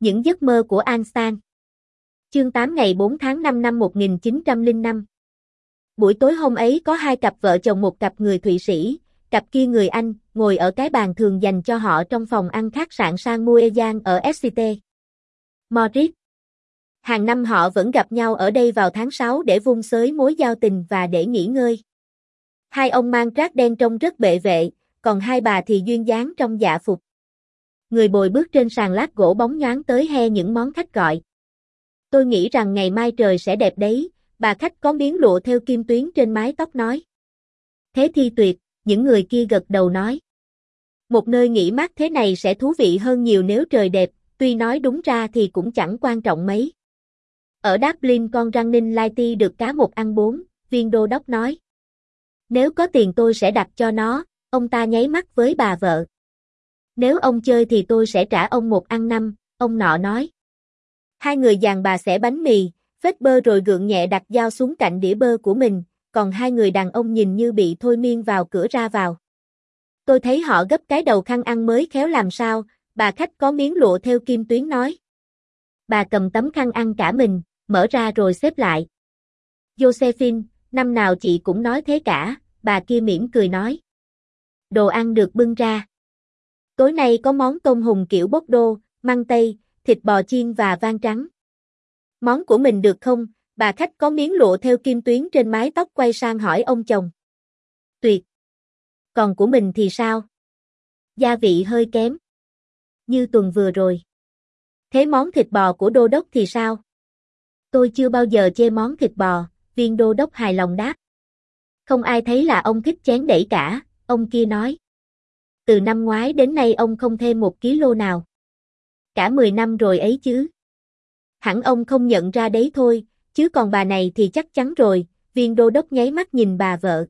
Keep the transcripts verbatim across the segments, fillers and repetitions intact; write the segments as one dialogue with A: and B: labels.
A: Những giấc mơ của Einstein. Chương tám ngày bốn tháng năm năm một nghìn chín trăm lẻ năm. Buổi tối hôm ấy có hai cặp vợ chồng, một cặp người Thụy Sĩ, cặp kia người Anh, ngồi ở cái bàn thường dành cho họ trong phòng ăn khách sạn sang Mueang ở ét xê tê. Madrid. Hàng năm họ vẫn gặp nhau ở đây vào tháng sáu để vun xới mối giao tình và để nghỉ ngơi. Hai ông mang trác đen trông rất bệ vệ, còn hai bà thì duyên dáng trong dạ phục. Người bồi bước trên sàn lát gỗ bóng nhoáng tới he những món khách gọi. Tôi nghĩ rằng ngày mai trời sẽ đẹp đấy, bà khách có miếng lụa thêu kim tuyến trên mái tóc nói. Thế thì tuyệt, những người kia gật đầu nói. Một nơi nghỉ mát thế này sẽ thú vị hơn nhiều nếu trời đẹp, tuy nói đúng ra thì cũng chẳng quan trọng mấy. Ở Dublin con running lighty được cá một ăn bốn, viên đô đốc nói. Nếu có tiền tôi sẽ đặt cho nó, ông ta nháy mắt với bà vợ. Nếu ông chơi thì tôi sẽ trả ông một ăn năm, ông nọ nói. Hai người dàn bà xẻ bánh mì, phết bơ rồi gượng nhẹ đặt dao xuống cạnh đĩa bơ của mình, còn hai người đàn ông nhìn như bị thôi miên vào cửa ra vào. Tôi thấy họ gấp cái đầu khăn ăn mới khéo làm sao, bà khách có miếng lụa thêu kim tuyến nói. Bà cầm tấm khăn ăn cả mình, mở ra rồi xếp lại. Josephine, năm nào chị cũng nói thế cả, bà kia mỉm cười nói. Đồ ăn được bưng ra. Tối nay có món tôm hùm kiểu Bordeaux, măng tây, thịt bò chiên và vang trắng. Món của mình được không? Bà khách có miếng lụa thêu kim tuyến trên mái tóc quay sang hỏi ông chồng. Tuyệt. Còn của mình thì sao? Gia vị hơi kém. Như tuần vừa rồi. Thế món thịt bò của đô đốc thì sao? Tôi chưa bao giờ chê món thịt bò, viên đô đốc hài lòng đáp. Không ai thấy là ông thích chén đẩy cả, ông kia nói. Từ năm ngoái đến nay ông không thêm một ký lô nào. Cả mười năm rồi ấy chứ. Hẳn ông không nhận ra đấy thôi, chứ còn bà này thì chắc chắn rồi, viên đô đốc nháy mắt nhìn bà vợ.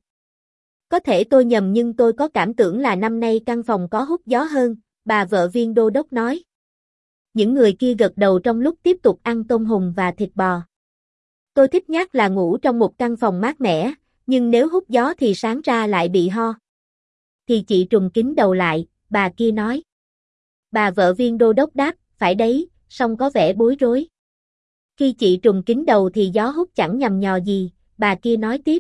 A: Có thể tôi nhầm nhưng tôi có cảm tưởng là năm nay căn phòng có hút gió hơn, bà vợ viên đô đốc nói. Những người kia gật đầu trong lúc tiếp tục ăn tôm hùm và thịt bò. Tôi thích nhất là ngủ trong một căn phòng mát mẻ, nhưng nếu hút gió thì sáng ra lại bị ho. Thì chị trùm kín đầu lại, bà kia nói. Bà vợ viên đô đốc đáp, phải đấy, song có vẻ bối rối. Khi chị trùm kín đầu thì gió hút chẳng nhằm nhò gì, bà kia nói tiếp.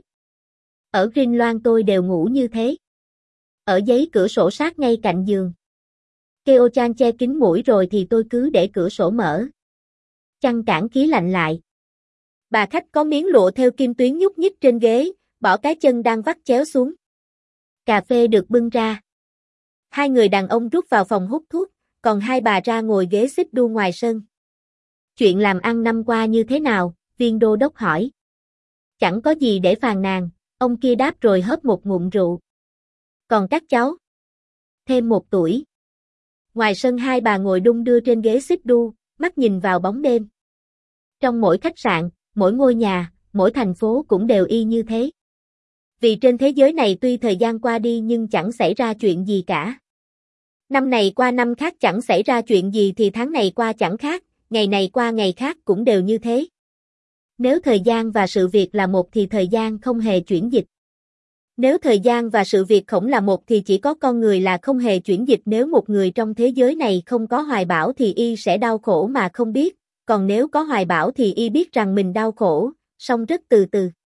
A: Ở Greenland tôi đều ngủ như thế. Ở giấy cửa sổ sát ngay cạnh giường. Keo-chan che kín mũi rồi thì tôi cứ để cửa sổ mở. Chăn cản khí lạnh lại. Bà khách có miếng lụa thêu kim tuyến nhúc nhích trên ghế, bỏ cái chân đang vắt chéo xuống. Cà phê được bưng ra. Hai người đàn ông rút vào phòng hút thuốc, còn hai bà ra ngồi ghế xích đu ngoài sân. Chuyện làm ăn năm qua như thế nào? Viên đô đốc hỏi. Chẳng có gì để phàn nàn, ông kia đáp rồi hớp một ngụm rượu. Còn các cháu? Thêm một tuổi. Ngoài sân hai bà ngồi đung đưa trên ghế xích đu, mắt nhìn vào bóng đêm. Trong mỗi khách sạn, mỗi ngôi nhà, mỗi thành phố cũng đều y như thế. Vì trên thế giới này tuy thời gian qua đi nhưng chẳng xảy ra chuyện gì cả. Năm này qua năm khác chẳng xảy ra chuyện gì thì tháng này qua chẳng khác, ngày này qua ngày khác cũng đều như thế. Nếu thời gian và sự việc là một thì thời gian không hề chuyển dịch. Nếu thời gian và sự việc không là một thì chỉ có con người là không hề chuyển dịch. Nếu một người trong thế giới này không có hoài bão thì y sẽ đau khổ mà không biết, còn nếu có hoài bão thì y biết rằng mình đau khổ, song rất từ từ.